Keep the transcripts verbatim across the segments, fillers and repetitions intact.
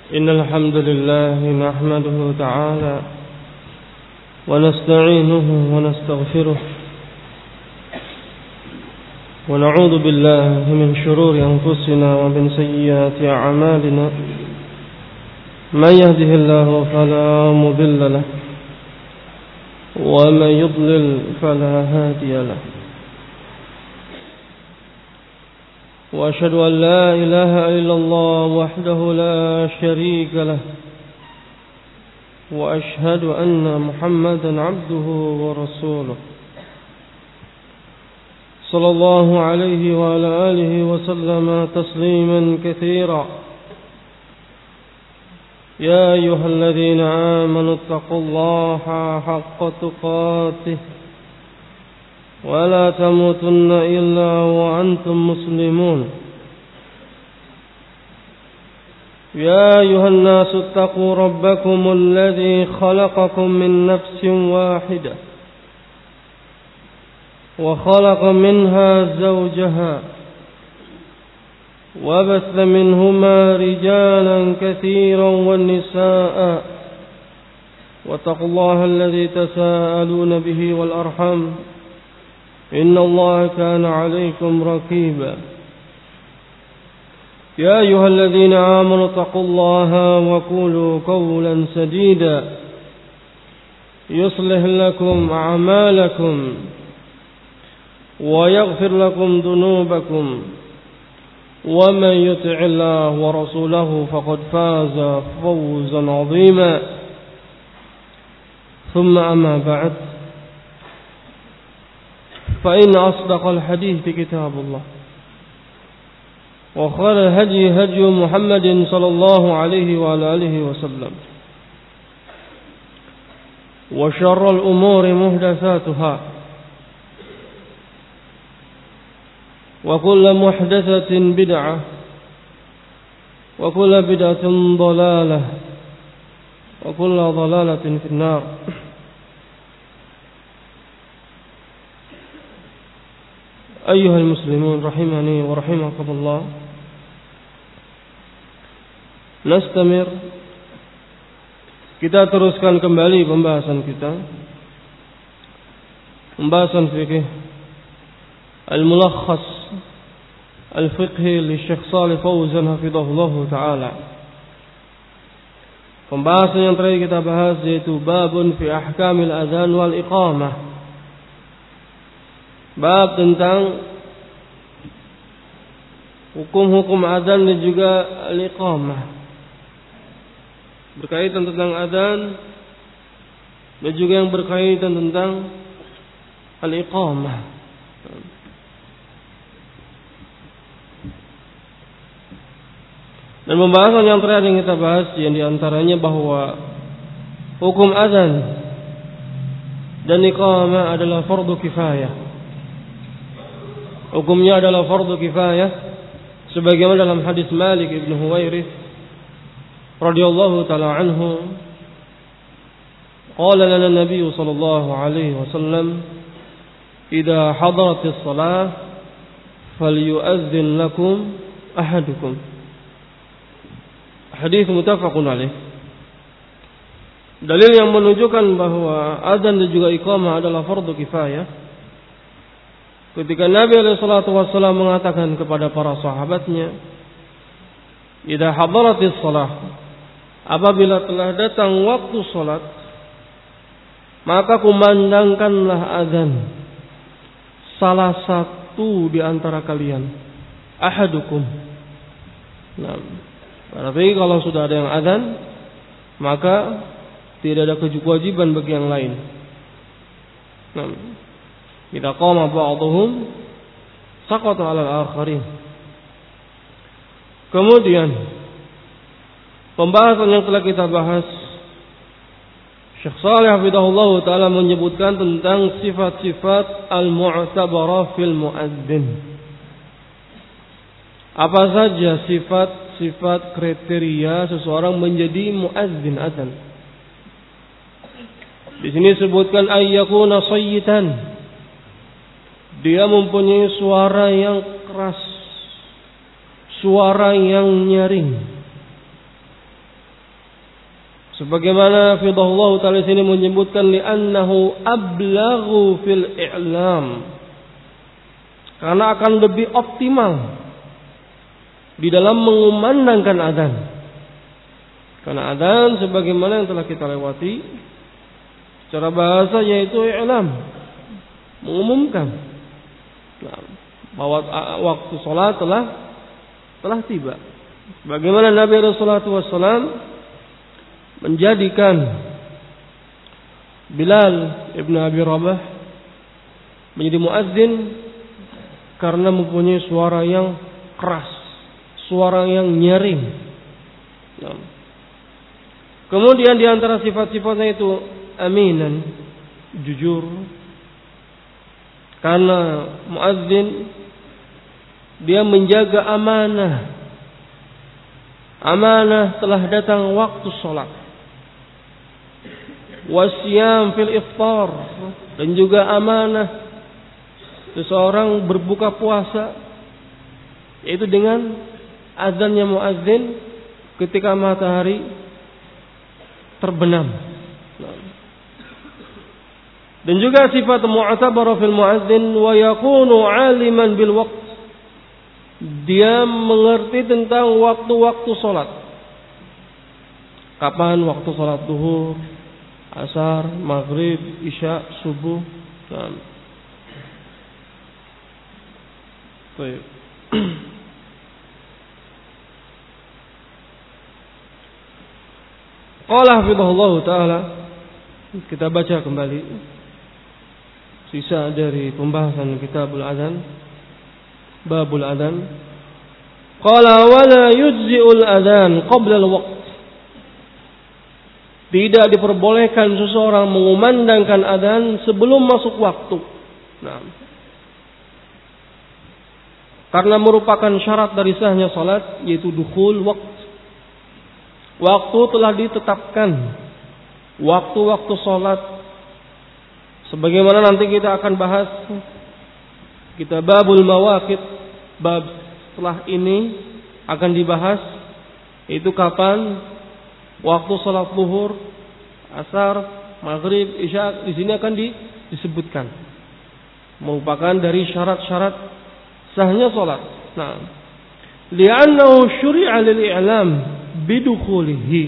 إن الحمد لله نحمده تعالى ونستعينه ونستغفره ونعوذ بالله من شرور أنفسنا ومن سيئات أعمالنا من يهده الله فلا مضل له ومن يضلل فلا هادي له وأشهد أن لا إله إلا الله وحده لا شريك له وأشهد أن محمدا عبده ورسوله صلى الله عليه وعلى آله وسلم تسليما كثيرا يا أيها الذين آمنوا اتقوا الله حق تقاته ولا تموتن إلا وأنتم مسلمون يا أيها الناس اتقوا ربكم الذي خلقكم من نفس واحدة وخلق منها زوجها وبث منهما رجالا كثيرا والنساء واتقوا الله الذي تساءلون به والأرحام إن الله كان عليكم رقيبا يا أيها الذين آمنوا اتقوا الله وقولوا قولا سديدا يصلح لكم أعمالكم ويغفر لكم ذنوبكم ومن يطع الله ورسوله فقد فاز فوزا عظيما ثم أما بعد فإن أصدق الحديث كتاب الله وخير الهدي هدي محمد صلى الله عليه وعلى آله وسلم وشر الأمور محدثاتها وكل محدثة بدعة وكل بدعة ضلالة وكل ضلالة في النار. أيها المسلمون رحمني ورحمكم الله. Nastamir, kita teruskan kembali pembahasan kita, pembahasan fikih Al-Mulakhas Al-Fiqhi li Syekh Shalih Fauzan hafizahullah taala. Pembahasan yang terakhir kita bahas yaitu babun fi ahkamil adzan wal iqamah. Bab tentang hukum-hukum adzan dan juga al-iqamah. Berkaitan tentang adzan dan juga yang berkaitan tentang al-iqamah. Dan pembahasan yang terakhir yang kita bahas yang diantaranya bahwa hukum adzan dan iqamah adalah fardu kifayah. Hukumnya adalah fardu kifayah sebagaimana dalam hadis Malik ibn Huwairits radhiyallahu taala anhu, qala lana Nabi sallallahu alaihi wasallam, "Idza hadaratis shalah falyu'adhdhin lakum ahadukum." Hadis muttafaqun alaih. Dalil yang menunjukkan bahwa adzan dan juga iqamah adalah fardu kifayah. Ketika Nabi alaihi salatu wasallam mengatakan kepada para sahabatnya, "Idza hadaratis shalah," apabila telah datang waktu salat, maka kumandangkanlah adzan salah satu di antara kalian, ahadukum. Nah, berarti kalau sudah ada yang adzan, maka tidak ada kewajiban bagi yang lain. Nah, idza qama ba'dhum saqata 'alal akharin. Kemudian pembahasan yang telah kita bahas, Syekh Shalih hafizahullah taala menyebutkan tentang sifat-sifat al-mu'tabarah fil muadzin. Apa saja sifat-sifat kriteria seseorang menjadi muadzin adzan? Di sini disebutkan ayyakuna sayyitan, dia mempunyai suara yang keras, suara yang nyaring. Sebagaimana Fidahullah Ta'ala sini menyebutkan li'annahu ablaghu fil i'lam. Karena akan lebih optimal di dalam mengumandangkan adzan. Karena adzan sebagaimana yang telah kita lewati secara bahasa yaitu i'lam, mengumumkan nah, bahwa waktu salat telah telah tiba. Bagaimana Nabi Rasulullah shallallahu alaihi wasallam menjadikan Bilal ibn Abi Rabah menjadi muadzin karena mempunyai suara yang keras, suara yang nyaring. Nah. Kemudian di antara sifat-sifatnya itu aminan, jujur. Karena muadzin dia menjaga amanah. Amanah telah datang waktu sholat. Wasyam fil iftar, dan juga amanah seseorang berbuka puasa yaitu dengan azannya muadzin ketika matahari terbenam. Dan juga sifat mu'tabar fil muadzin wa yakunu aliman bil waqt, dia mengerti tentang waktu-waktu salat. Kapan waktu salat zuhur, asar, maghrib, isya, subuh. Nah. Baik. Qala hafizahullah ta'ala, kita baca kembali sisa dari pembahasan kitabul adzan, babul adzan. Qala wala yujzi'ul adzan qabla al-waqt, tidak diperbolehkan seseorang mengumandangkan adzan sebelum masuk waktu. Nah, karena merupakan syarat dari sahnya salat yaitu dukhul waqt. Waktu telah ditetapkan, waktu-waktu salat sebagaimana nanti kita akan bahas kita babul mawaqit, bab setelah ini akan dibahas itu kapan waktu salat zuhur, asar, maghrib, isya, di sini akan di, disebutkan merupakan dari syarat-syarat sahnya salat. Nah, li'annahu syuri'a lil i'lam bidukhulihi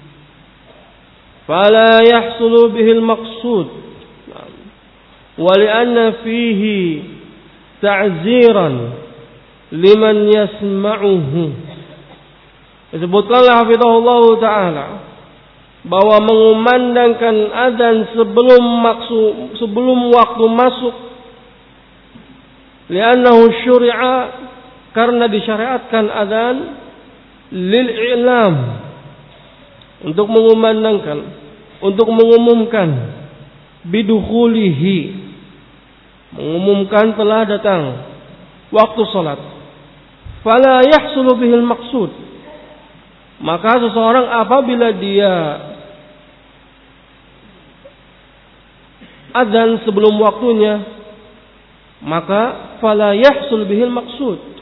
fala yahsulu bihil maqsud wa li'anna fihi ta'ziran liman yasma'uhu. Disebutkanlah hafizahullah ta'ala bahwa mengumandangkan adzan sebelum maksud sebelum waktu masuk li'annahu syuri'a, karena disyariatkan adzan lil i'lam, untuk mengumandangkan, untuk mengumumkan bidukhulihi, mengumumkan telah datang waktu salat. Fala yahsulu bihil maqsud, maka seseorang apabila dia adzan sebelum waktunya, maka fala yahsul bihil maqsud,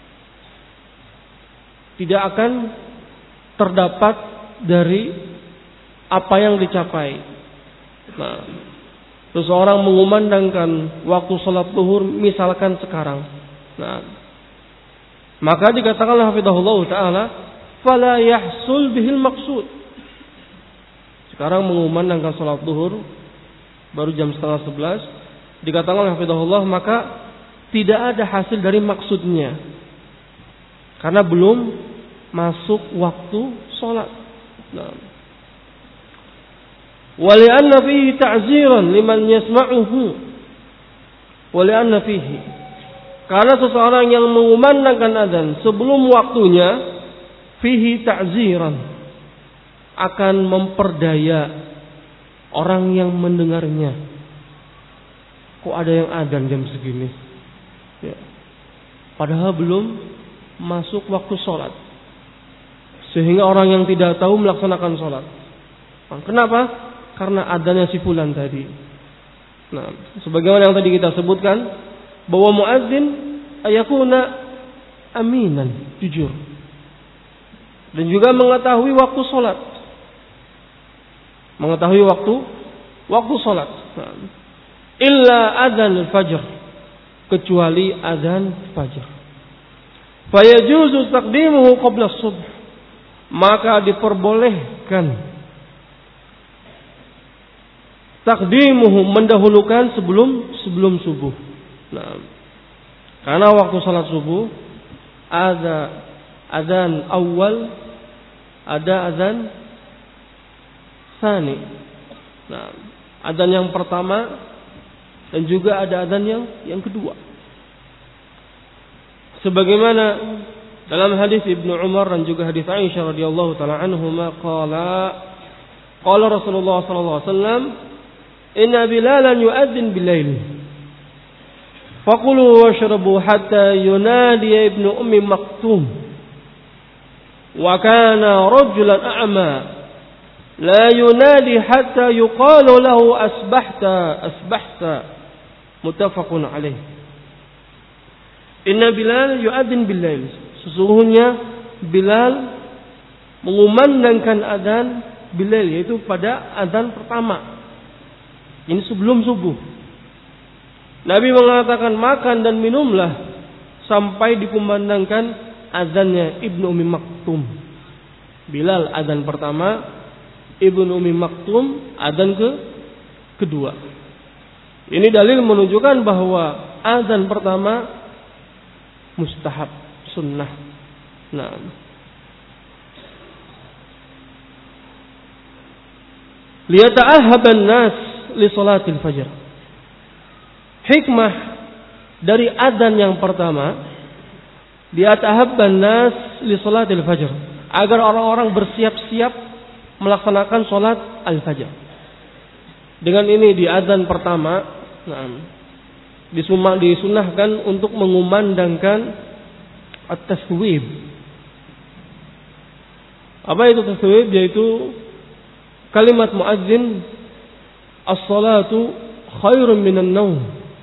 tidak akan terdapat dari apa yang dicapai. Nah, seseorang mengumandangkan waktu salat zuhur misalkan sekarang. Nah, maka dikatakanlah hafizahullah ta'ala fala yahsul bihil maqsud. Sekarang mengumandangkan salat zuhur baru jam setengah sebelas, dikatakan hafizahullah maka tidak ada hasil dari maksudnya, karena belum masuk waktu sholat. Nah. Wali'anna fihi ta'ziran liman yasma'uhu. Wali'anna fihi, karena seseorang yang mengumandangkan adzan sebelum waktunya, fihi ta'ziran, akan memperdaya orang yang mendengarnya. Kok ada yang adzan jam segini? Ya. Padahal belum masuk waktu sholat, sehingga orang yang tidak tahu melaksanakan sholat. Nah, kenapa? Karena adzannya si fulan tadi. Nah, sebagaimana yang tadi kita sebutkan, bahwa muadzin ayakuna aminan, jujur, dan juga mengetahui waktu sholat. mengetahui waktu waktu salat. Illa adzan al-fajr, kecuali adzan fajar. Fayajuzu taqdimuhu qabla as-subh, maka diperbolehkan takdimuhu, mendahulukan sebelum sebelum subuh. Nah, karena waktu salat subuh ada adzan awal, ada adzan tsani. Nah, adzan yang pertama dan juga ada adzan yang yang kedua. Sebagaimana dalam hadis Ibnu Umar dan juga hadis Aisyah radhiyallahu taala anhuma qala qala Rasulullah sallallahu alaihi wasallam inna bilalan yu'adzin bil-lail faqulu washrabu hatta yunadi ibnu ummi maktum wa kana rajulan a'ma la yunadi hatta yuqalu lahu asbahta asbahta muttafaqun alaih. Inna Bilal yu'adzin bil-lail, sesungguhnya Bilal mengumandangkan adzan bil-lail, yaitu pada adzan pertama. Ini sebelum subuh. Nabi mengatakan makan dan minumlah sampai dikumandangkan azannya Ibnu Ummi Maktum. Bilal azan pertama, Ibnu Ummi Maktum azan ke kedua. Ini dalil menunjukkan bahwa azan pertama mustahab, sunnah. Nah, liyata'ahhaban nas li salatil fajr. Hikmah dari adzan yang pertama, liyata'ahhaban nas li salatil fajr, agar orang-orang bersiap-siap melaksanakan salat al-fajr. Dengan ini di adzan pertama, nah, disunahkan untuk mengumandangkan at-taswib. Apa itu taswib? Yaitu kalimat muadzin, as-salatu khairun minan naum.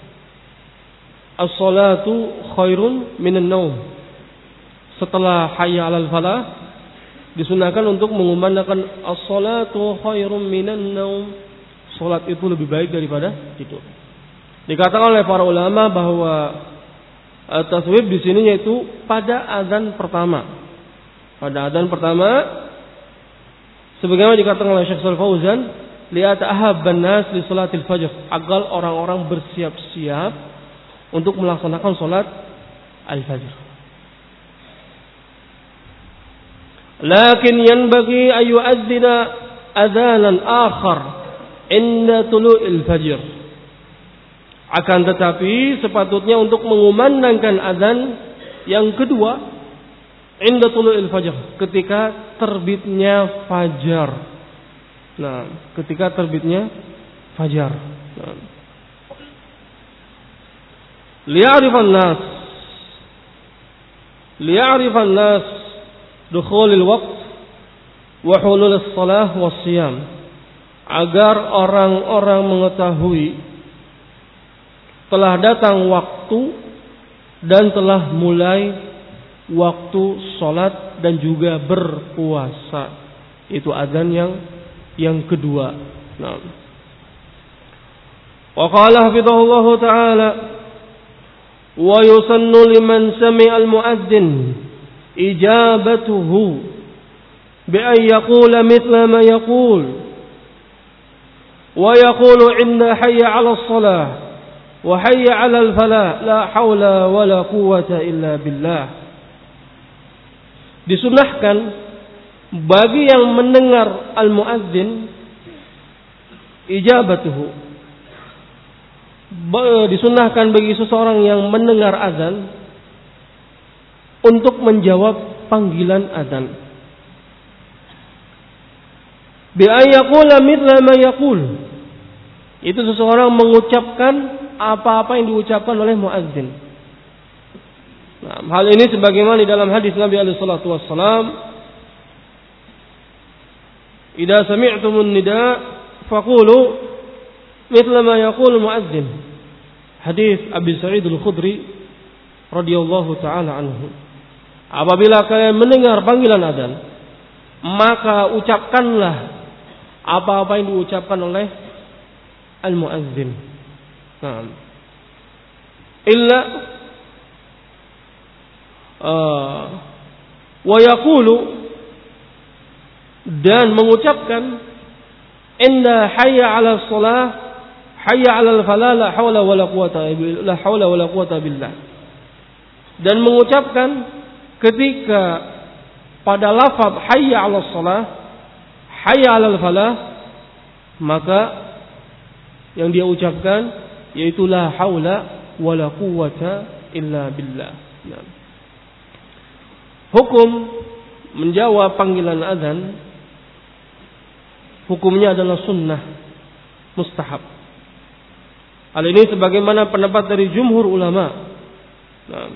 As-salatu khairun minan naum. Setelah hayya 'alal falah, disunahkan untuk mengumandangkan as-salatu khairun minan naum. Salat itu lebih baik daripada tidur. Dikatakan oleh para ulama bahwa taswib di sini yaitu pada azan pertama. Pada azan pertama, sebagaimana dikatakan oleh Syekh Shalih Fauzan, liyata'ahhabban nas li salatil fajr, agar orang-orang bersiap-siap untuk melaksanakan salat al-fajr. Lakin yanbaghi an yu'adzina adzanan akhar inda tulu'il fajr. Akan tetapi sepatutnya untuk mengumandangkan azan yang kedua inda tulu'il fajr, ketika terbitnya fajar. Nah, ketika terbitnya fajar. Nah. Liya'rifan nas liya'rifan nas dukhulil waqt wa hulul shalah was siyam, agar orang-orang mengetahui telah datang waktu dan telah mulai waktu sholat dan juga berpuasa. Itu azan yang yang kedua. Nah, wa qala hafidhahullah ta'ala wa yusannu liman sami'a al-mu'adzin ijabatuhu bi an yaqula mithla ma yaqul wa yaqulu inda hayya 'ala as-salah wa hayya 'ala al-falah la haula wa la quwwata illa billah. Disunahkan bagi yang mendengar al-muadzin ijabatuhu, disunahkan bagi seseorang yang mendengar azan untuk menjawab panggilan azan. Bi an yaqula mithla ma yaqul, itu seseorang mengucapkan apa-apa yang diucapkan oleh muadzin. Nah, hal ini sebagaimana di dalam hadis Nabi alaihi salatu wassalam, idza sami'tumun nida faqulu mithla ma yaqulu muadzin. Hadis Abi Sa'id Al-Khudri radhiyallahu taala anhu. Apabila kalian mendengar panggilan azan, maka ucapkanlah apa-apa yang diucapkan oleh al-muazzin. Nah, illa uh, wa yaqulu, dan mengucapkan inda hayya 'ala shalah hayya 'ala al-falah la haula wala quwata la haula wala quwata billah. Dan mengucapkan ketika pada lafaz hayya 'ala shalah hayya 'ala al-falah, maka yang dia ucapkan yaitu la haula wala quwata illa billah. Nah, hukum menjawab panggilan azan hukumnya adalah sunnah mustahab. Hal ini sebagaimana pendapat dari jumhur ulama. Nah,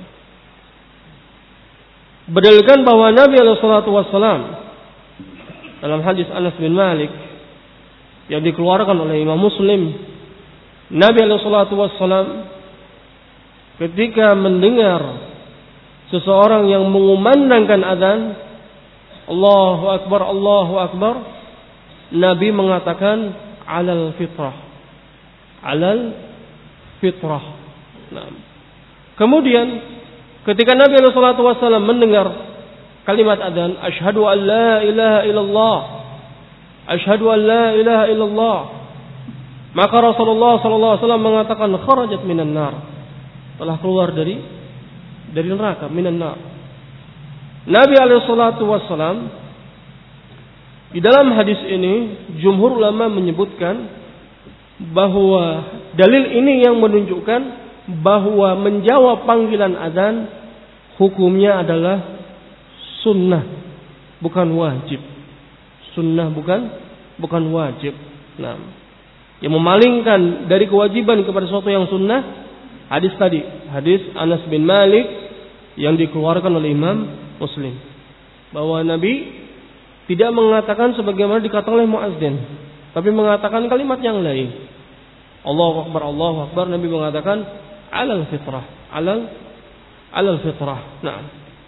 berdalilkan bahwa Nabi alaihi salatu wassalam dalam hadis Anas bin Malik yang dikeluarkan oleh Imam Muslim, Nabi alaihi salatu wassalam ketika mendengar seseorang yang mengumandangkan azan, Allahu akbar, Allahu akbar, Nabi mengatakan alal fitrah, alal fitrah. Nah, kemudian ketika Nabi alaihi salatu wasallam mendengar kalimat adzan, asyhadu an la ilaha illallah, asyhadu an la ilaha illallah, maka Rasulullah sallallahu alaihi wasallam mengatakan kharajat minan nar, telah keluar dari dari neraka, minan nar. Nabi alaihi salatu wasallam di dalam hadis ini jumhur ulama menyebutkan bahwa dalil ini yang menunjukkan bahwa menjawab panggilan adzan hukumnya adalah sunnah, bukan wajib. Sunnah bukan bukan wajib. Nah, yang memalingkan dari kewajiban kepada sesuatu yang sunnah, hadis tadi, hadis Anas bin Malik yang dikeluarkan oleh Imam Muslim, bahwa Nabi tidak mengatakan sebagaimana dikatakan oleh muazzin, tapi mengatakan kalimat yang lain. Allahu akbar, Allahu akbar, Nabi mengatakan alal fitrah, alal alal fitrah. Nah,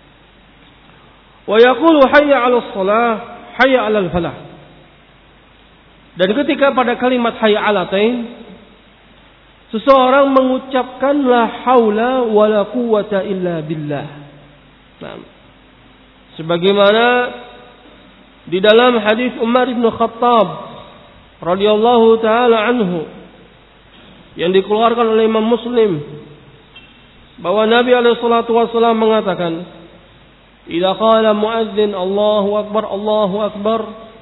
wa yaqulu hayya 'alas shalah, hayya 'alal falah. Dan ketika pada kalimat hayya 'alatain, seseorang mengucapkan la haula wala quwata illa billah. Nah, sebagaimana di dalam hadis Umar bin Khattab radhiyallahu taala anhu yang dikeluarkan oleh Imam Muslim, bahwa Nabi alaihi salatu wasallam mengatakan, "Idza qala muadzin Allahu akbar, Allahu akbar,"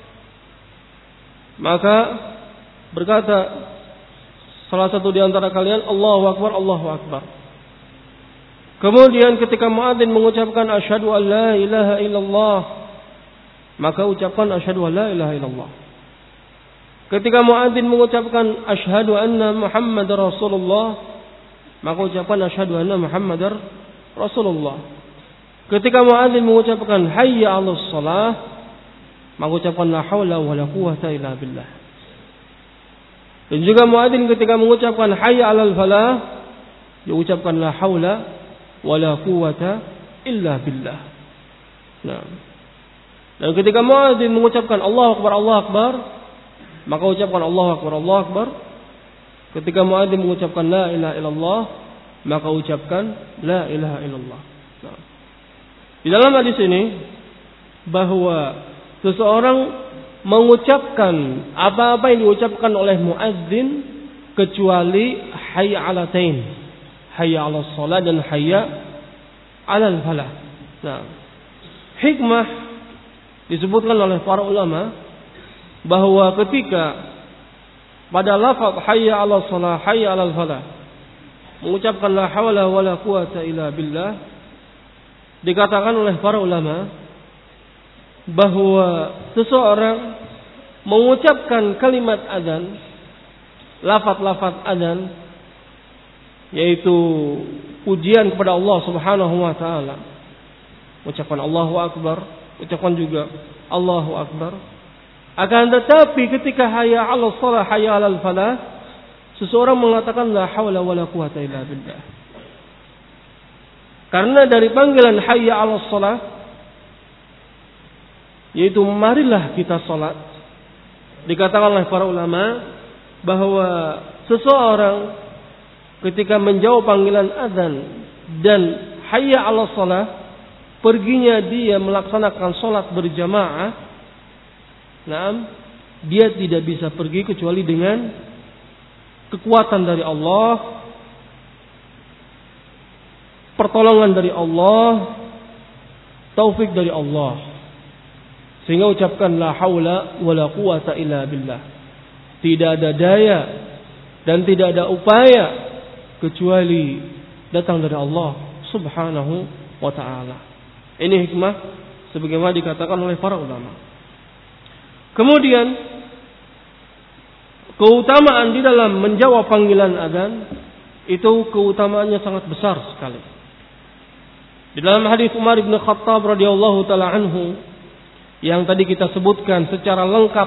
maka berkata salah satu di antara kalian, Allahu akbar, Allahu akbar. Kemudian ketika muadzin mengucapkan asyhadu an la ilaha illallah, maka ucapkan asyhadu an la ilaha illallah. Ketika muadzin mengucapkan asyhadu anna Muhammadar Rasulullah, maka ucapkan asyhadu anna Muhammadar Rasulullah. Ketika muadzin mengucapkan hayya 'alas shalah, maka ucapkan la haula wala quwata illa billah. Dan juga muadzin ketika mengucapkan hayya 'alal falah, dia ucapkan la haula wala quwata illa billah. Nah, dan ketika muadzin mengucapkan Allahu akbar, Allahu akbar, maka ucapkan Allahu akbar, Allahu akbar. Ketika muadzin mengucapkan la ilaha illallah, maka ucapkan la ilaha illallah. Nah, di dalam hadis ini bahwa seseorang mengucapkan apa-apa yang diucapkan oleh muadzin kecuali hayya 'alatain, hayya 'alas shalah dan hayya 'alal falah. Nah, hikmah disebutkan oleh para ulama bahwa ketika pada lafaz hayya 'alas shalah, hayya 'alal falah mengucapkan la haula wala quwata illa billah, dikatakan oleh para ulama bahwa seseorang mengucapkan kalimat adzan, lafaz-lafaz adzan, yaitu pujian kepada Allah Subhanahu wa taala, ucapkan Allahu akbar, ucapkan juga Allahu akbar. Akan tetapi ketika hayya 'alas shalah, hayya 'alal falah, seseorang mengatakan la haula wala quwata illa billah. Karena dari panggilan hayya 'alas shalah, yaitu marilah kita salat, dikatakan oleh para ulama bahwa seseorang ketika menjawab panggilan azan dan hayya 'alas shalah, perginya dia melaksanakan salat berjamaah, nah, dia tidak bisa pergi kecuali dengan kekuatan dari Allah, pertolongan dari Allah, taufik dari Allah. Sehingga ucapkan la haula wala quwata illa billah. Tidak ada daya dan tidak ada upaya kecuali datang dari Allah Subhanahu wa ta'ala. Ini hikmah sebagaimana dikatakan oleh para ulama. Kemudian keutamaan di dalam menjawab panggilan azan itu keutamaannya sangat besar sekali. Di dalam hadis Umar bin Khattab radhiyallahu taala anhu yang tadi kita sebutkan secara lengkap,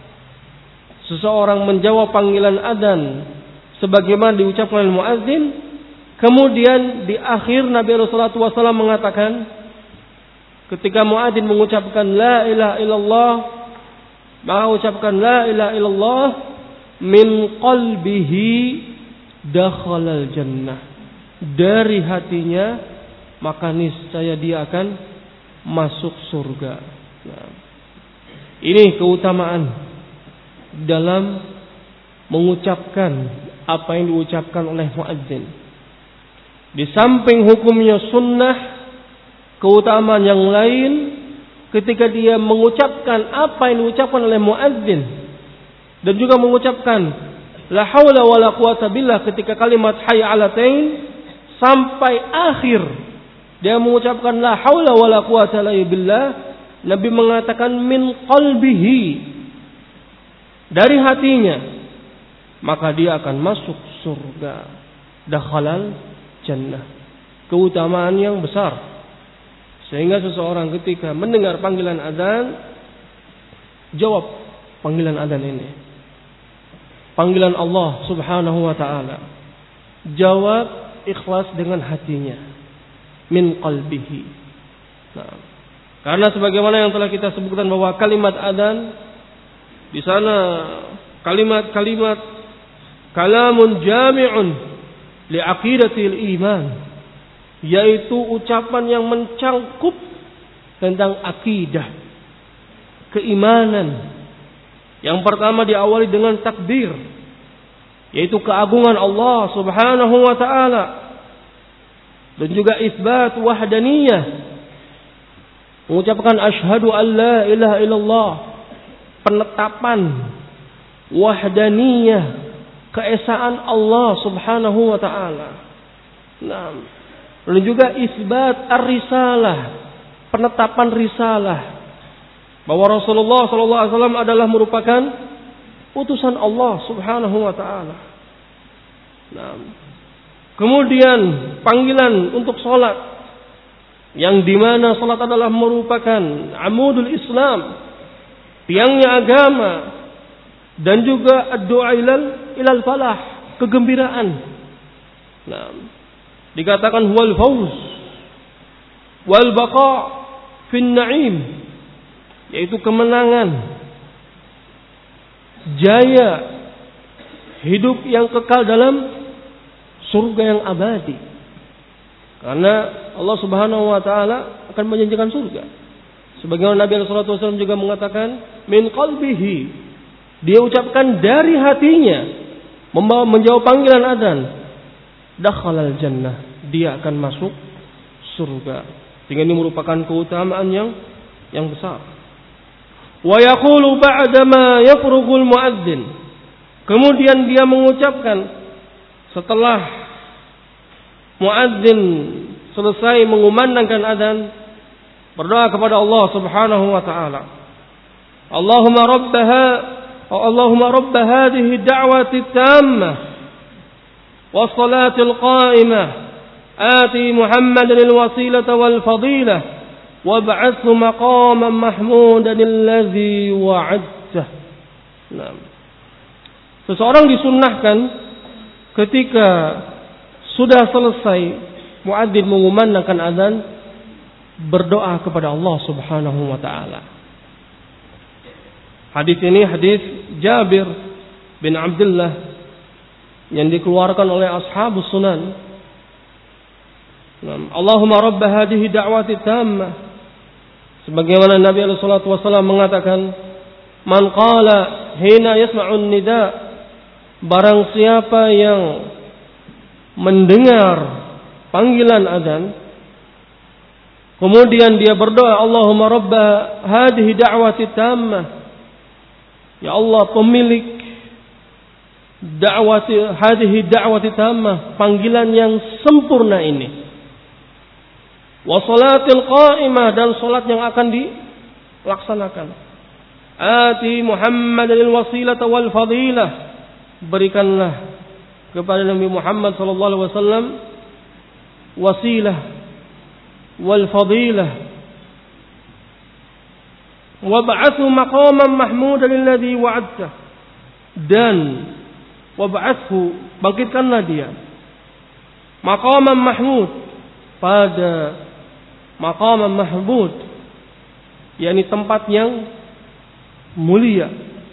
seseorang menjawab panggilan azan sebagaimana diucapkan oleh muadzin, kemudian di akhir Nabi sallallahu alaihi wasallam mengatakan ketika muadzin mengucapkan la ilaha illallah, maka ucapkan la ilaha illallah, min qalbihi dakhalal jannah, dari hatinya maka niscaya dia akan masuk surga. Nah, ini keutamaan dalam mengucapkan apa yang diucapkan oleh muadzin. Di samping hukumnya sunnah, keutamaan yang lain ketika dia mengucapkan apa yang diucapkan oleh muadzin dan juga mengucapkan la haula wala quwata billah ketika kalimat hayya 'alatain sampai akhir dia mengucapkan la haula wala quwata illa billah, Nabi mengatakan min qalbihi, dari hatinya, maka dia akan masuk surga. Dakhalal jannah. Keutamaan yang besar. Sehingga seseorang ketika mendengar panggilan azan, jawab panggilan azan ini. Panggilan Allah Subhanahu wa ta'ala. Jawab ikhlas dengan hatinya. Min qalbihi. Nah, karena sebagaimana yang telah kita sebutkan bahwa kalimat adzan di sana kalimat-kalimat kalamun jami'un li aqidatil iman, yaitu ucapan yang mencangkup tentang akidah keimanan. Yang pertama diawali dengan takbir, yaitu keagungan Allah Subhanahu wa ta'ala, dan juga isbat wahdaniyah, mengucapkan asyhadu an la ilaha illallah, penetapan wahdaniyah, keesaan Allah Subhanahu wa ta'ala. Nah, lalu juga isbat ar-risalah, penetapan risalah, bahwa Rasulullah sallallahu alaihi wasallam adalah merupakan utusan Allah Subhanahu wa ta'ala. Nah, kemudian panggilan untuk salat, yang dimana salat adalah merupakan amudul Islam, tiangnya agama, dan juga doa ilal ilal falah, kegembiraan. Nah, dikatakan wal fauz wal baqa fin na'im, yaitu kemenangan, jaya, hidup yang kekal dalam surga yang abadi. Karena Allah Subhanahu wa ta'ala akan menjanjikan surga. Sebagaimana Nabi sallallahu alaihi wasallam juga mengatakan min qalbihi, dia ucapkan dari hatinya, membawa menjawab panggilan adzan, dakhalal jannah, dia akan masuk surga. Sehingga ini merupakan keutamaan yang yang besar. Wa yaqulu ba'da ma yafrughul muadzin, kemudian dia mengucapkan setelah muadzin selesai mengumandangkan adzan, berdoa kepada Allah Subhanahu wa ta'ala. Allahumma rabbaha wa Allahumma rabb hadhihi ad-da'wati at-tammah was salatil qa'imah ati Muhammadan al-wasilata wal fadilah wab'athhu maqaman mahmudan alladhi wa'adtah. Nah, seseorang disunnahkan ketika sudah selesai muadzin mengumandangkan azan, berdoa kepada Allah Subhanahu wa ta'ala. Hadis ini hadis Jabir bin Abdullah yang dikeluarkan oleh ashabus sunan. Allahumma rabb hadhihi da'wati tammah, sebagaimana Nabi alaihi salatu wasallam mengatakan, man qala hina yasma'un nida, barang siapa yang mendengar panggilan azan kemudian dia berdoa, Allahumma rabb hadhihi da'wati tammah, ya Allah pemilik da'wati hadhihi da'wati tammah, panggilan yang sempurna ini, wa salatil qa'imah, dan salat yang akan dilaksanakan, ati Muhammadil wasilata wal fadilah, berikanlah kepada Nabi Muhammad sallallahu alaihi wasallam wasilah wal fadilah, wa ba'athu maqaman mahmudan alladhi wa'adta, dan wa ba'athu, bangkitkanlah dia, maqaman mahmud, pada maqaman mahmud, yakni tempat yang mulia,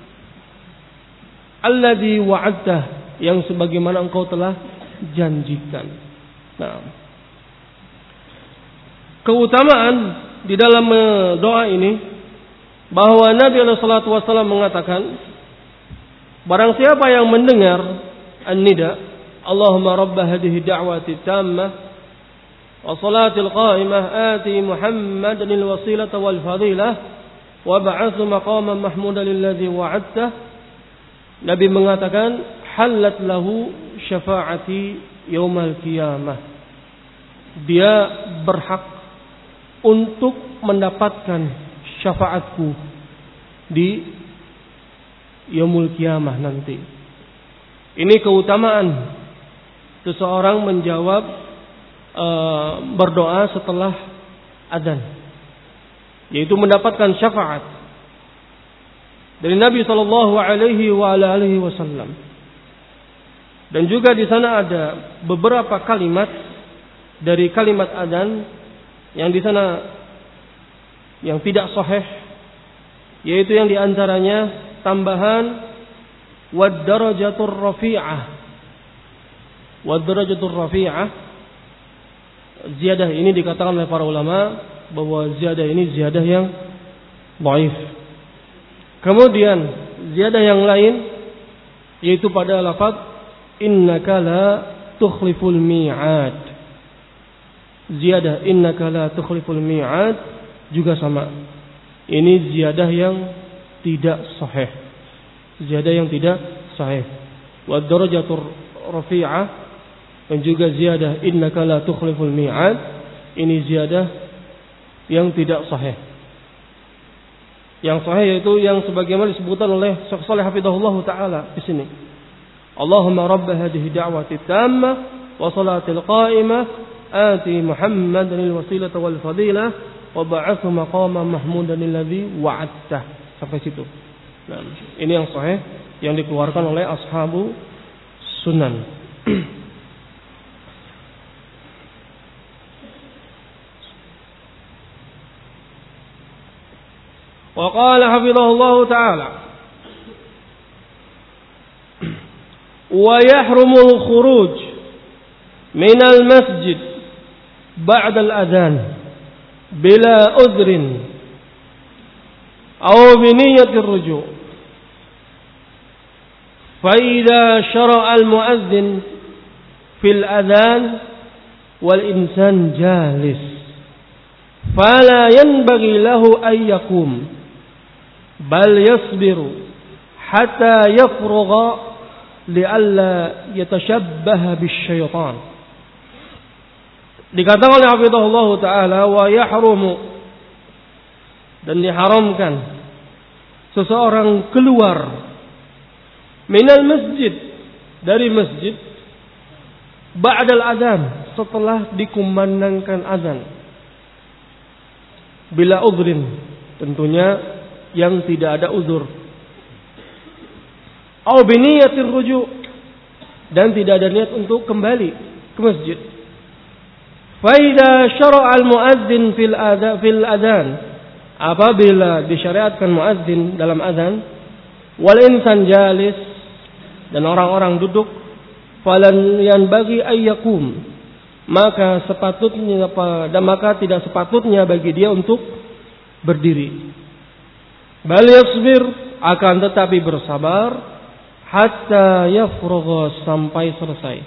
alladzi wa'adta, yang sebagaimana engkau telah janjikan. Nah, keutamaan di dalam doa ini bahwa Nabi alaihi salatu wasallam mengatakan, barang siapa yang mendengar an-nida, Allahumma rabb hadhihi da'wati tammah wa salatil qa'imah ati Muhammadan al-wasilata wal fadilah wa ba'athu maqaman mahmudan alladhi wa'adta, Nabi mengatakan, halat lahu syafa'ati yaumal qiyamah, dia berhak untuk mendapatkan syafaatku di yaumul qiyamah nanti. Ini keutamaan seseorang menjawab Uh, berdoa setelah adzan, yaitu mendapatkan syafaat dari Nabi sallallahu alaihi wa alihi wasallam. Dan juga di sana ada beberapa kalimat dari kalimat adzan yang di sana yang tidak sahih, yaitu yang di antaranya tambahan wad darajatur rafi'ah. Wad darajatur rafi'ah, ziyadah ini dikatakan oleh para ulama bahwa ziyadah ini ziyadah yang dhaif. Kemudian ziyadah yang lain yaitu pada lafaz innaka la tukhliful mi'ad. Ziyadah innaka la tukhliful mi'ad juga sama. Ini ziyadah yang tidak sahih. Ziyadah yang tidak sahih. Wa darajatur rafi'ah, dan juga ziyadah innaka la tukhliful mi'ad, ini ziyadah yang tidak sahih. Yang sahih yaitu yang sebagaimana disebutkan oleh Syekh Shalih hafizahullah taala di sini. Allahumma rabb hadhihi da'wati tammah wa salatil qa'imah ati Muhammadan al-wasilata wal fadilah wa ba'athu maqaman mahmudan alladhi wa'adta, sampai situ. Nah, ini yang sahih yang dikeluarkan oleh ashabu sunan. وقال حفظه الله تعالى ويحرم الخروج من المسجد بعد الأذان بلا عذر أو بنية الرجوع فإذا شرع المؤذن في الأذان والإنسان جالس فلا ينبغي له أن يقوم bal yasbiru hatta yafrugha li'alla yatashabbaha bisyaitan. Dikatakan oleh hafizahullah taala wa yahrumu, dan diharamkan seseorang keluar minal masjid, dari masjid, ba'dal adzan, setelah dikumandangkan azan, bila udhrin, tentunya yang tidak ada uzur, au biniyatir ruju', dan tidak ada niat untuk kembali ke masjid. Fa idza syara'a al-muadzin fil adhan fil adhan apabila disyariatkan muadzin dalam azan, wal insan jalis, dan orang-orang duduk, falan yanbaghi ayyakum, maka sepatutnya dan maka tidak sepatutnya bagi dia untuk berdiri. Bal yasbir, akan tetapi bersabar, hatta yafrugha, sampai selesai.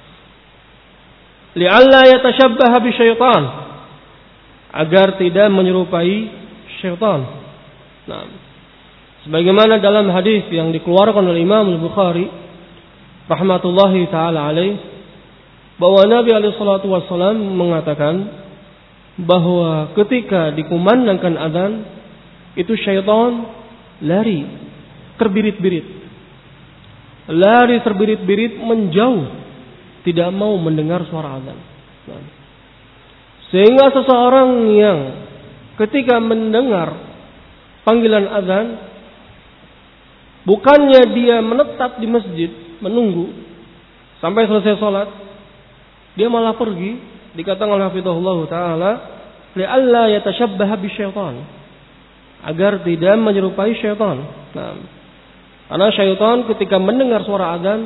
Li'alla yatashabbaha bisyaitan, agar tidak menyerupai syaitan. Nah, sebagaimana dalam hadis yang dikeluarkan oleh Imam Al-Bukhari rahmatullahi taala alaih, bahwa Nabi alaihi salatu wasallam mengatakan bahwa ketika dikumandangkan azan itu syaitan lari terbirit-birit. Lari terbirit-birit menjauh, tidak mau mendengar suara azan. Nah, sehingga seseorang yang ketika mendengar panggilan azan, bukannya dia menetap di masjid menunggu sampai selesai sholat, dia malah pergi. Dikatakan oleh hafizahullah taala, li'alla yatashabbaha bisyaitan, agar tidak menyerupai syaitan. Nah, karena syaitan ketika mendengar suara azan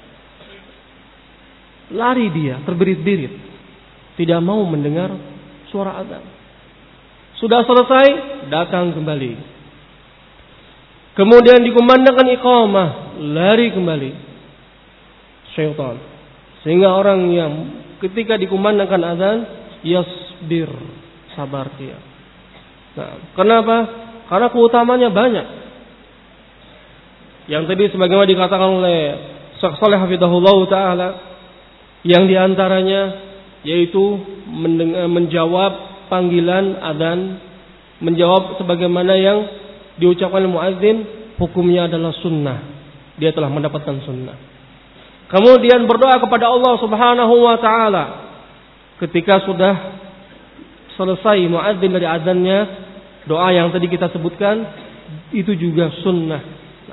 lari dia terbirit-birit, tidak mau mendengar suara azan. Sudah selesai, datang kembali. Kemudian dikumandangkan iqamah, lari kembali syaitan. Sehingga orang yang ketika dikumandangkan azan, yasbir, sabar dia. Nah, kenapa? Karena keutamanya banyak. Yang tadi sebagaimana dikatakan oleh Syekh Shalih hafizahullah taala, yang diantaranya yaitu menjawab panggilan adzan, menjawab sebagaimana yang diucapkan oleh muadzin, hukumnya adalah sunnah. Dia telah mendapatkan sunnah. Kemudian berdoa kepada Allah Subhanahu wa taala ketika sudah selesai muadzin dari adzannya, doa yang tadi kita sebutkan itu juga sunnah.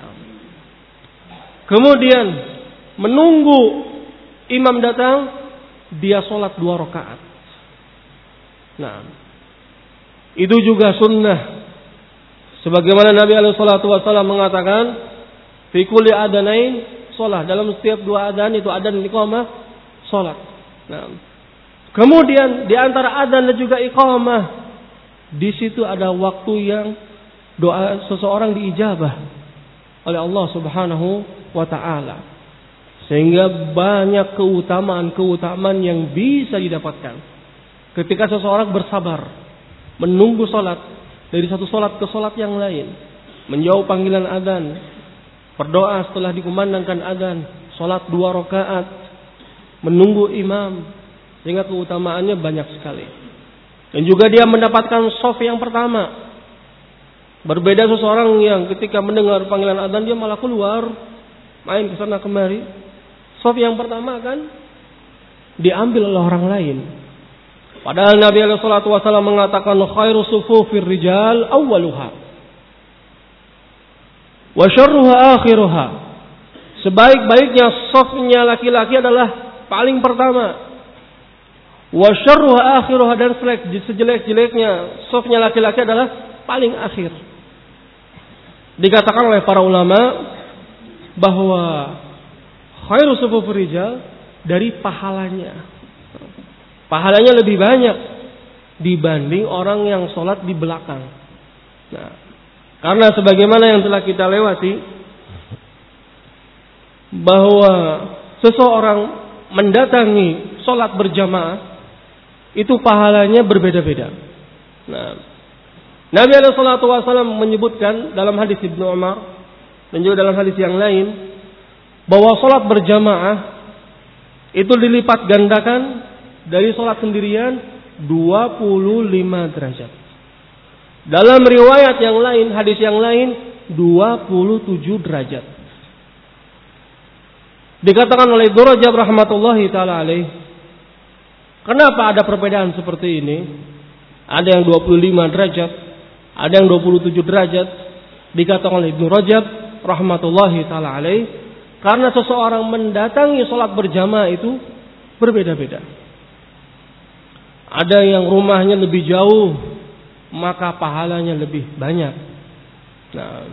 Kemudian menunggu imam datang, dia sholat dua rakaat. Nah, itu juga sunnah. Sebagaimana Nabi alaihi salatu wasallam mengatakan, fi kulli adanain shalah, dalam setiap dua adzan itu adzan dan iqamah salat. Nah, kemudian di antara adzan dan juga iqamah, di situ ada waktu yang doa seseorang diijabah oleh Allah Subhanahu wa taala. Sehingga banyak keutamaan-keutamaan yang bisa didapatkan ketika seseorang bersabar menunggu salat, dari satu salat ke salat yang lain, menjawab panggilan adzan, berdoa setelah dikumandangkan adzan, salat dua rakaat, menunggu imam, sehingga keutamaannya banyak sekali. Dan juga dia mendapatkan shaf yang pertama. Berbeda seseorang yang ketika mendengar panggilan adzan dia malah keluar, main ke sana kemari. Shaf yang pertama kan diambil oleh orang lain. Padahal Nabi alaihi salatu wasallam mengatakan khairu sufufir rijal awwaluha wa syarruha akhiruha. Sebaik-baiknya shafnya laki-laki adalah paling pertama. Wa syarruha akhiruha, dan sejelek-jeleknya shafnya laki-laki adalah paling akhir. Dikatakan oleh para ulama bahwa khairu sufufir rijal, dari pahalanya. Pahalanya lebih banyak dibanding orang yang sholat di belakang. Nah, karena sebagaimana yang telah kita lewati, bahwa seseorang mendatangi sholat berjamaah itu pahalanya berbeda-beda. Nah, Nabi alaihi salatu wasallam menyebutkan dalam hadis Ibnu Umar dan juga dalam hadis yang lain bahwa sholat berjamaah itu dilipat gandakan dari sholat sendirian dua puluh lima derajat. Dalam riwayat yang lain, hadis yang lain, dua puluh tujuh derajat. Dikatakan oleh Ibnu Rajab rahmatullahi ta'ala alaih, kenapa ada perbedaan seperti ini? Ada yang dua puluh lima derajat, ada yang dua puluh tujuh derajat. Dikatakan oleh Ibnu Rajab rahmatullahi ta'ala alaih, karena seseorang mendatangi sholat berjamaah itu berbeda-beda. Ada yang rumahnya lebih jauh maka pahalanya lebih banyak. Nah,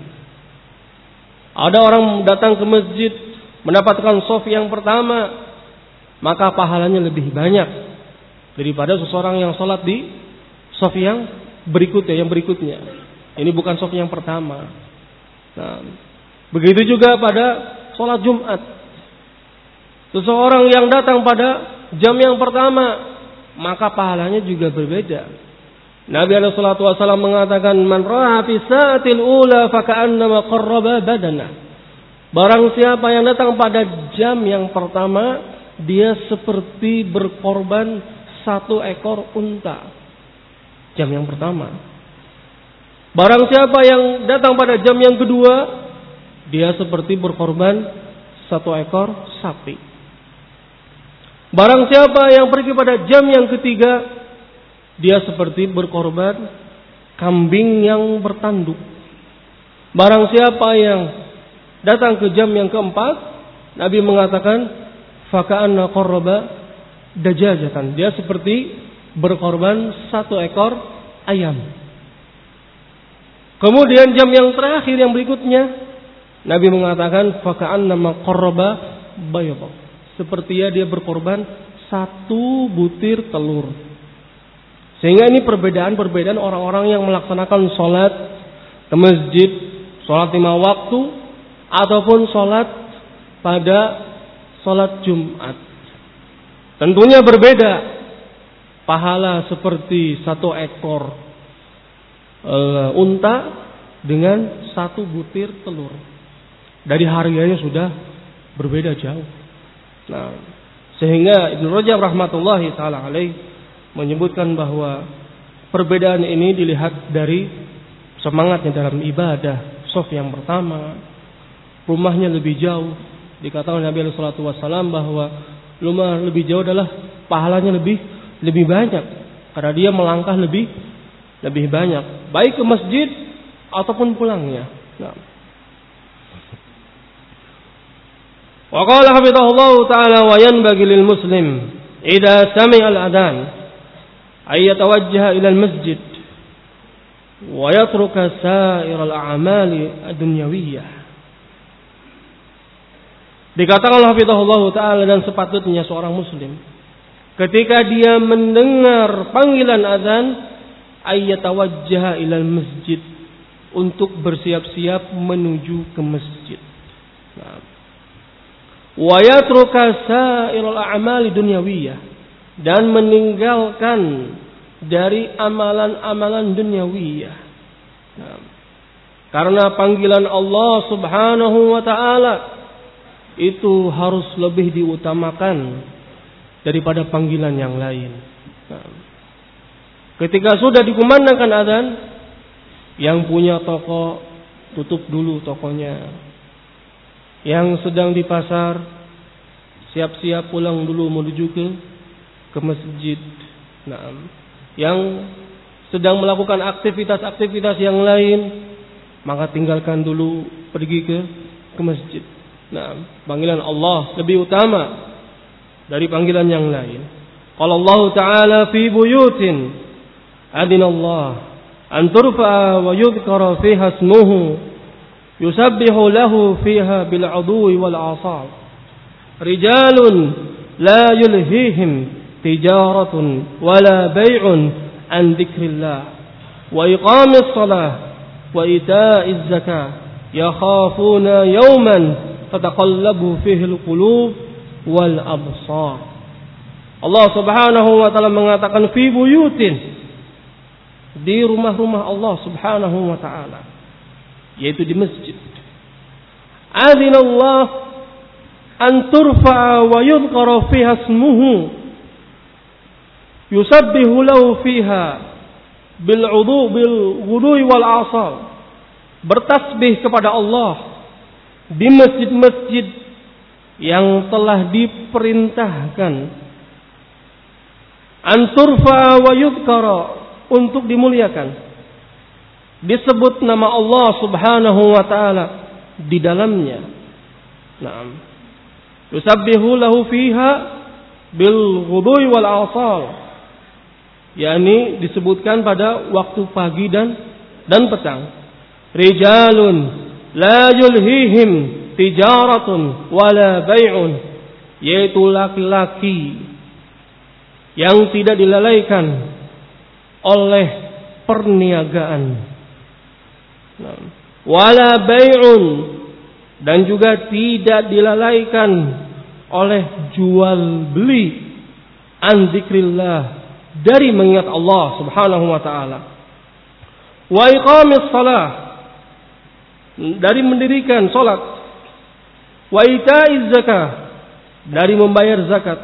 ada orang datang ke masjid mendapatkan shaf yang pertama, maka pahalanya lebih banyak daripada seseorang yang sholat di shaf yang berikutnya, yang berikutnya. Ini bukan shaf yang pertama. Nah, begitu juga pada sholat Jumat. Seseorang yang datang pada jam yang pertama, maka pahalanya juga berbeda. Nabi alaihi salatu wasallam mengatakan, "Man ra'a fi sa'atil ula faka'annama qarraba badana." Barang siapa yang datang pada jam yang pertama, dia seperti berkorban satu ekor unta. Jam yang pertama. Barang siapa yang datang pada jam yang kedua, dia seperti berkorban satu ekor sapi. Barang siapa yang pergi pada jam yang ketiga, dia seperti berkorban kambing yang bertanduk. Barang siapa yang datang ke jam yang keempat, Nabi mengatakan, faka'anna qarraba dajajatan. Dia seperti berkorban satu ekor ayam. Kemudian jam yang terakhir yang berikutnya, Nabi mengatakan, faka'anna qarraba bayda. Seperti dia berkorban satu butir telur. Sehingga ini perbedaan-perbedaan orang-orang yang melaksanakan sholat ke masjid, sholat lima waktu, ataupun sholat pada sholat Jumat. Tentunya berbeda. Pahala seperti satu ekor uh, unta dengan satu butir telur. Dari harganya sudah berbeda jauh. Nah, sehingga Ibnu Rajab rahmatullahi taala alaih menyebutkan bahwa perbedaan ini dilihat dari semangatnya dalam ibadah. Shaf yang pertama, rumahnya lebih jauh. Dikatakan Nabi alaihi salatu wasallam bahwa rumah lebih jauh adalah pahalanya lebih lebih banyak karena dia melangkah lebih lebih banyak, baik ke masjid ataupun pulangnya. Nah. Wa qala hafizahullahu ta'ala wa yanbaghi lil muslim idza sami'a al-adhan ay yatawajjaha ila al-masjid wa yatruka sa'ir al-a'mali ad-dunyawiyyah. Dikatakan hafizahullahu ta'ala dan sepatutnya seorang muslim ketika dia mendengar panggilan azan ay yatawajjaha ila al-masjid, untuk bersiap-siap menuju ke masjid. Nah. Wa yatruka sa'irul a'mali dunyawiyah, dan meninggalkan dari amalan-amalan dunyawiyah. Nah, karena panggilan Allah Subhanahu wa taala itu harus lebih diutamakan daripada panggilan yang lain. Nah, ketika sudah dikumandangkan azan, yang punya toko tutup dulu tokonya. Yang sedang di pasar siap-siap pulang dulu menuju ke ke masjid. Nah, yang sedang melakukan aktivitas-aktivitas yang lain, maka tinggalkan dulu pergi ke ke masjid. Nah, panggilan Allah lebih utama dari panggilan yang lain. Qala Allah Ta'ala fi buyutin adinallah an turfa wa yudhkara fiha ismuhu yusabbihu lahu fiha bil 'udwi wal 'asal rijalun la yulhihim tijaratun wala bay'un an dzikrillah wa iqamis shalah wa ita'iz zakah yakhafuna yawman tataqallabu fihi al qulub wal absar. Allah Subhanahu wa taala mengatakan fi buyutin, di rumah-rumah Allah Subhanahu wa taala, yaitu di masjid. Adzinallah an turfa'a wa yudhkara fiha ismuhu yusabbihu lahu fiha bil 'udhu bil ghudwi wal 'asal. Bertasbih kepada Allah di masjid-masjid yang telah diperintahkan an turfa'a wa yudhkara, untuk dimuliakan, disebut nama Allah Subhanahu wa taala di dalamnya. Naam. Yusabbihu lahu fiha bil ghudwi wal 'asal. yakni disebutkan pada waktu pagi dan dan petang. Rijalun la yulhihim tijaratun wala bai'un, yaitu laki-laki yang tidak dilalaikan oleh perniagaan, wala bai'un, dan juga tidak dilalaikan oleh jual beli, an zikrillah, dari mengingat Allah Subhanahu wa taala, wa iqamis shalah, dari mendirikan salat, wa itaiz zakah, dari membayar zakat.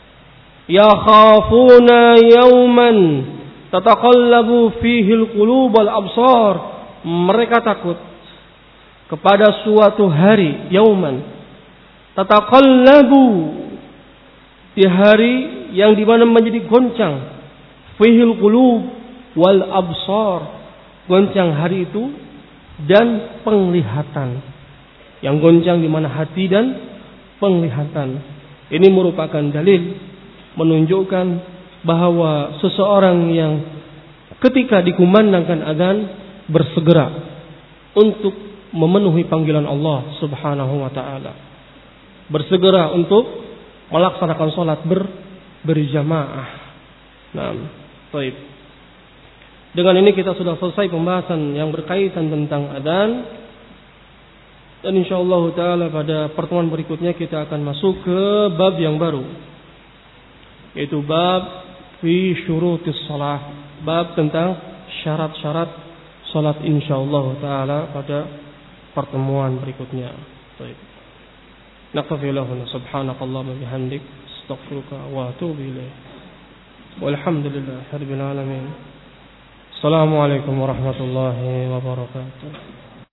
Yakhafuna yawman tataqallabu fihi alqulub wal absar, mereka takut kepada suatu hari, yauman tataqallabu, di hari yang dimana menjadi goncang, fihil qulub wal absar, goncang hari itu dan penglihatan, yang goncang di mana hati dan penglihatan. Ini merupakan dalil menunjukkan bahwa seseorang yang ketika dikumandangkan adzan bersegera untuk memenuhi panggilan Allah Subhanahu wa taala, bersegera untuk melaksanakan salat ber, berjamaah. Nah, baik. Dengan ini kita sudah selesai pembahasan yang berkaitan tentang adzan, dan insyaallah taala pada pertemuan berikutnya kita akan masuk ke bab yang baru, yaitu bab fi syurutis shalah, bab tentang syarat-syarat salat insyaallah taala pada pertemuan berikutnya. Baik. Naqfi lahu subhanakallahumma bihamdik astaghfiruka wa atubu ilaik. Walhamdulillahirabbil alamin. Assalamualaikum warahmatullahi wabarakatuh.